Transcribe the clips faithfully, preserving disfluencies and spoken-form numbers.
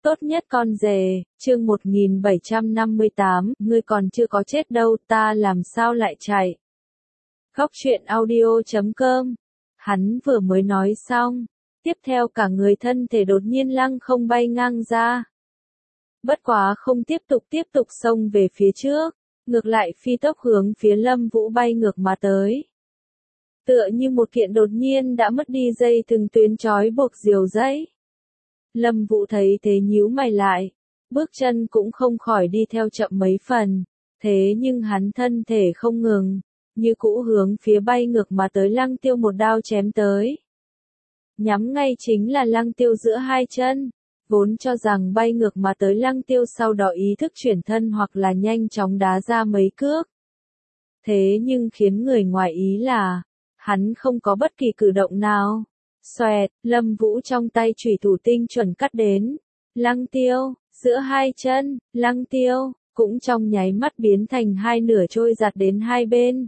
Tốt nhất con rể, chương một nghìn bảy trăm năm mươi tám, ngươi còn chưa có chết đâu, ta làm sao lại chạy. Góc truyện audio chấm com. Hắn vừa mới nói xong, tiếp theo cả người thân thể đột nhiên lăng không bay ngang ra. Bất quá không tiếp tục tiếp tục xông về phía trước, ngược lại phi tốc hướng phía Lâm Vũ bay ngược mà tới. Tựa như một kiện đột nhiên đã mất đi dây thừng tuyến trói buộc diều dây. Lâm Vũ thấy thế nhíu mày lại, bước chân cũng không khỏi đi theo chậm mấy phần, thế nhưng hắn thân thể không ngừng, như cũ hướng phía bay ngược mà tới Lăng Tiêu một đao chém tới. Nhắm ngay chính là Lăng Tiêu giữa hai chân, vốn cho rằng bay ngược mà tới Lăng Tiêu sau đó ý thức chuyển thân hoặc là nhanh chóng đá ra mấy cước. Thế nhưng khiến người ngoài ý là, hắn không có bất kỳ cử động nào. Xoẹt, Lâm Vũ trong tay chủy thủ tinh chuẩn cắt đến. Lăng Tiêu, giữa hai chân, Lăng Tiêu, cũng trong nháy mắt biến thành hai nửa trôi giạt đến hai bên.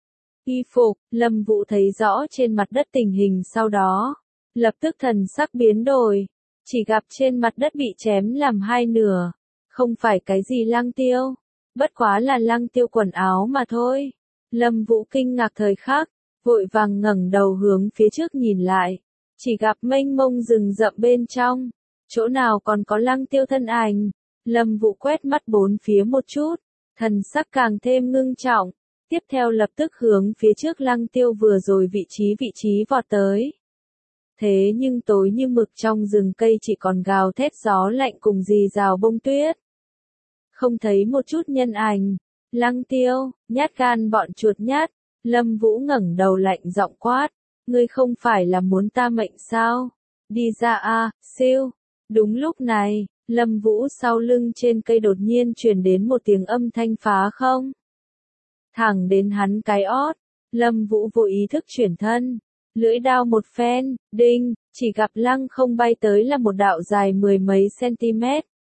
Y phục, Lâm Vũ thấy rõ trên mặt đất tình hình sau đó. Lập tức thần sắc biến đổi. Chỉ gặp trên mặt đất bị chém làm hai nửa. Không phải cái gì Lăng Tiêu. Bất quá là Lăng Tiêu quần áo mà thôi. Lâm Vũ kinh ngạc thời khắc. Vội vàng ngẩng đầu hướng phía trước nhìn lại, chỉ gặp mênh mông rừng rậm bên trong, chỗ nào còn có Lăng Tiêu thân ảnh. Lâm Vũ quét mắt bốn phía một chút, thần sắc càng thêm ngưng trọng, tiếp theo lập tức hướng phía trước Lăng Tiêu vừa rồi vị trí vị trí vọt tới. Thế nhưng tối như mực trong rừng cây chỉ còn gào thét gió lạnh cùng rì rào bông tuyết. Không thấy một chút nhân ảnh. Lăng Tiêu, nhát gan bọn chuột nhát. Lâm Vũ ngẩng đầu lạnh giọng quát, ngươi không phải là muốn ta mệnh sao? Đi ra a, siêu. Đúng lúc này, Lâm Vũ sau lưng trên cây đột nhiên truyền đến một tiếng âm thanh phá không. Thẳng đến hắn cái ót, Lâm Vũ vô ý thức chuyển thân, lưỡi đao một phen, đinh, chỉ gặp lăng không bay tới là một đạo dài mười mấy cm.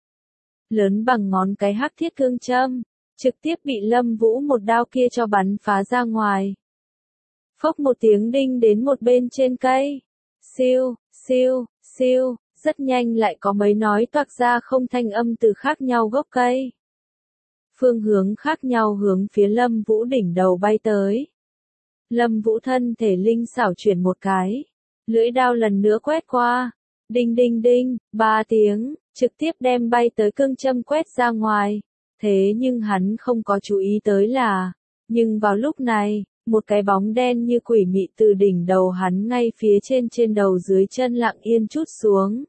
Lớn bằng ngón cái hắc thiết cương châm. Trực tiếp bị Lâm Vũ một đao kia cho bắn phá ra ngoài. Phốc một tiếng đinh đến một bên trên cây. Siêu, siêu, siêu, rất nhanh lại có mấy nói toạc ra không thanh âm từ khác nhau gốc cây. Phương hướng khác nhau hướng phía Lâm Vũ đỉnh đầu bay tới. Lâm Vũ thân thể linh xảo chuyển một cái. Lưỡi đao lần nữa quét qua. Đinh đinh đinh, ba tiếng, trực tiếp đem bay tới cương châm quét ra ngoài. Thế nhưng hắn không có chú ý tới là, nhưng vào lúc này, một cái bóng đen như quỷ mị từ đỉnh đầu hắn ngay phía trên trên đầu dưới chân lặng yên trút xuống.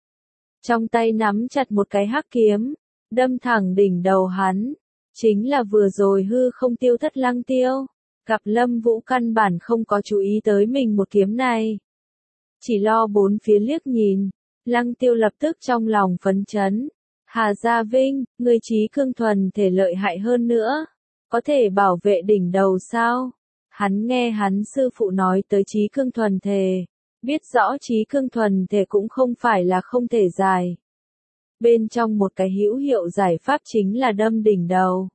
Trong tay nắm chặt một cái hắc kiếm, đâm thẳng đỉnh đầu hắn, chính là vừa rồi hư không tiêu thất Lăng Tiêu. Gặp Lâm Vũ căn bản không có chú ý tới mình một kiếm này. Chỉ lo bốn phía liếc nhìn, Lăng Tiêu lập tức trong lòng phấn chấn. Hà Gia Vinh, người trí cương thuần thể lợi hại hơn nữa, có thể bảo vệ đỉnh đầu sao? Hắn nghe hắn sư phụ nói tới trí cương thuần thể, biết rõ trí cương thuần thể cũng không phải là không thể giải. Bên trong một cái hữu hiệu giải pháp chính là đâm đỉnh đầu.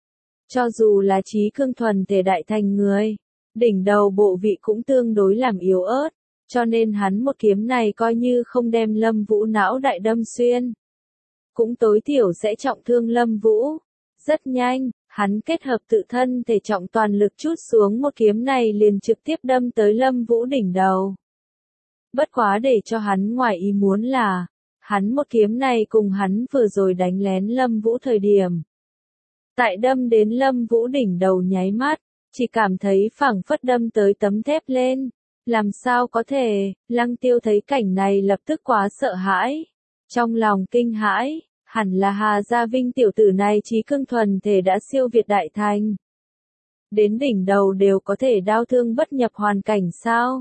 Cho dù là trí cương thuần thể đại thành người, đỉnh đầu bộ vị cũng tương đối làm yếu ớt, cho nên hắn một kiếm này coi như không đem Lâm Vũ não đại đâm xuyên. Cũng tối thiểu sẽ trọng thương Lâm Vũ. Rất nhanh, hắn kết hợp tự thân thể trọng toàn lực chút xuống một kiếm này liền trực tiếp đâm tới Lâm Vũ đỉnh đầu. Bất quá để cho hắn ngoài ý muốn là, hắn một kiếm này cùng hắn vừa rồi đánh lén Lâm Vũ thời điểm. Tại đâm đến Lâm Vũ đỉnh đầu nháy mắt, chỉ cảm thấy phảng phất đâm tới tấm thép lên. Làm sao có thể, Lăng Tiêu thấy cảnh này lập tức quá sợ hãi. Trong lòng kinh hãi. Hẳn là Hà Gia Vinh tiểu tử này trí cương thuần thể đã siêu việt đại thành. Đến đỉnh đầu đều có thể đao thương bất nhập hoàn cảnh sao?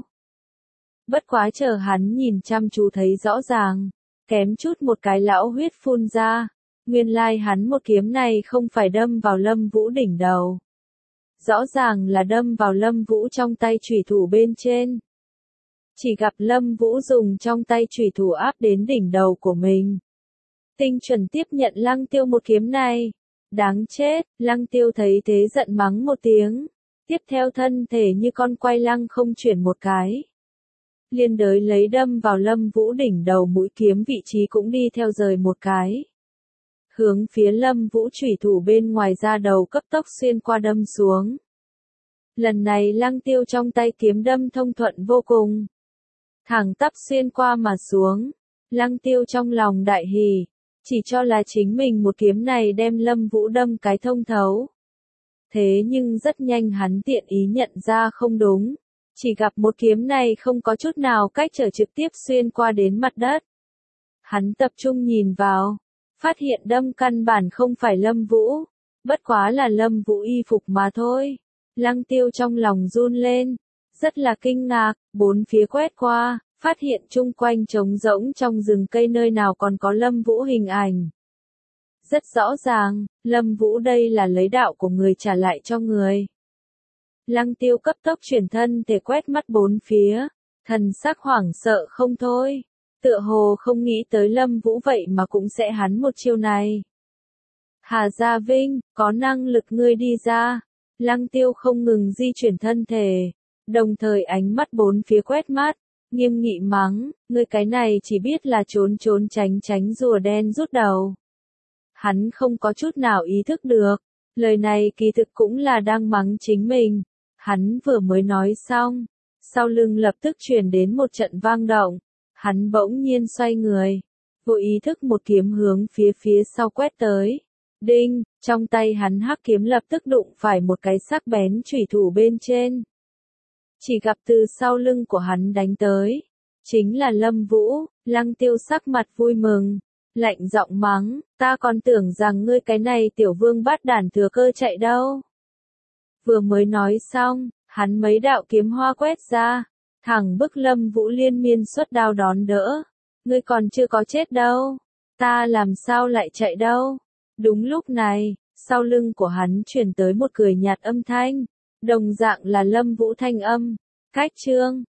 Bất quá chờ hắn nhìn chăm chú thấy rõ ràng, kém chút một cái lão huyết phun ra, nguyên lai hắn một kiếm này không phải đâm vào Lâm Vũ đỉnh đầu. Rõ ràng là đâm vào Lâm Vũ trong tay chủy thủ bên trên. Chỉ gặp Lâm Vũ dùng trong tay chủy thủ áp đến đỉnh đầu của mình. Tinh chuẩn tiếp nhận Lăng Tiêu một kiếm này. Đáng chết, Lăng Tiêu thấy thế giận mắng một tiếng. Tiếp theo thân thể như con quay lăng không chuyển một cái. liên đới lấy đâm vào Lâm Vũ đỉnh đầu, mũi kiếm vị trí cũng đi theo rời một cái. Hướng phía Lâm Vũ chủy thủ bên ngoài ra đầu cấp tốc xuyên qua đâm xuống. Lần này Lăng Tiêu trong tay kiếm đâm thông thuận vô cùng. Thẳng tắp xuyên qua mà xuống. Lăng Tiêu trong lòng đại hỉ, chỉ cho là chính mình một kiếm này đem Lâm Vũ đâm cái thông thấu. Thế nhưng rất nhanh hắn tiện ý nhận ra không đúng. Chỉ gặp một kiếm này không có chút nào cách trở, trực tiếp xuyên qua đến mặt đất. Hắn tập trung nhìn vào, phát hiện đâm căn bản không phải Lâm Vũ, bất quá là Lâm Vũ y phục mà thôi. Lăng Tiêu trong lòng run lên, rất là kinh ngạc, bốn phía quét qua, phát hiện chung quanh trống rỗng trong rừng cây nơi nào còn có Lâm Vũ hình ảnh. Rất rõ ràng, Lâm Vũ đây là lấy đạo của người trả lại cho người. Lăng Tiêu cấp tốc chuyển thân thể quét mắt bốn phía, thần sắc hoảng sợ không thôi, tựa hồ không nghĩ tới Lâm Vũ vậy mà cũng sẽ hắn một chiêu này. Hà Gia Vinh, có năng lực ngươi đi ra. Lăng Tiêu không ngừng di chuyển thân thể, đồng thời ánh mắt bốn phía quét mắt, nghiêm nghị mắng, ngươi cái này chỉ biết là trốn trốn tránh tránh rùa đen rút đầu. Hắn không có chút nào ý thức được, lời này kỳ thực cũng là đang mắng chính mình. Hắn vừa mới nói xong, sau lưng lập tức truyền đến một trận vang động, hắn bỗng nhiên xoay người, vô ý thức một kiếm hướng phía phía sau quét tới. Đinh, trong tay hắn hắc kiếm lập tức đụng phải một cái sắc bén chủy thủ bên trên. Chỉ gặp từ sau lưng của hắn đánh tới, chính là Lâm Vũ. Lăng Tiêu sắc mặt vui mừng, lạnh giọng mắng, ta còn tưởng rằng ngươi cái này tiểu vương bát đản thừa cơ chạy đâu. Vừa mới nói xong, hắn mấy đạo kiếm hoa quét ra, thẳng bức Lâm Vũ liên miên xuất đao đón đỡ. Ngươi còn chưa có chết đâu, ta làm sao lại chạy đâu. Đúng lúc này, sau lưng của hắn truyền tới một cười nhạt âm thanh, đồng dạng là Lâm Vũ thanh âm, cách chương,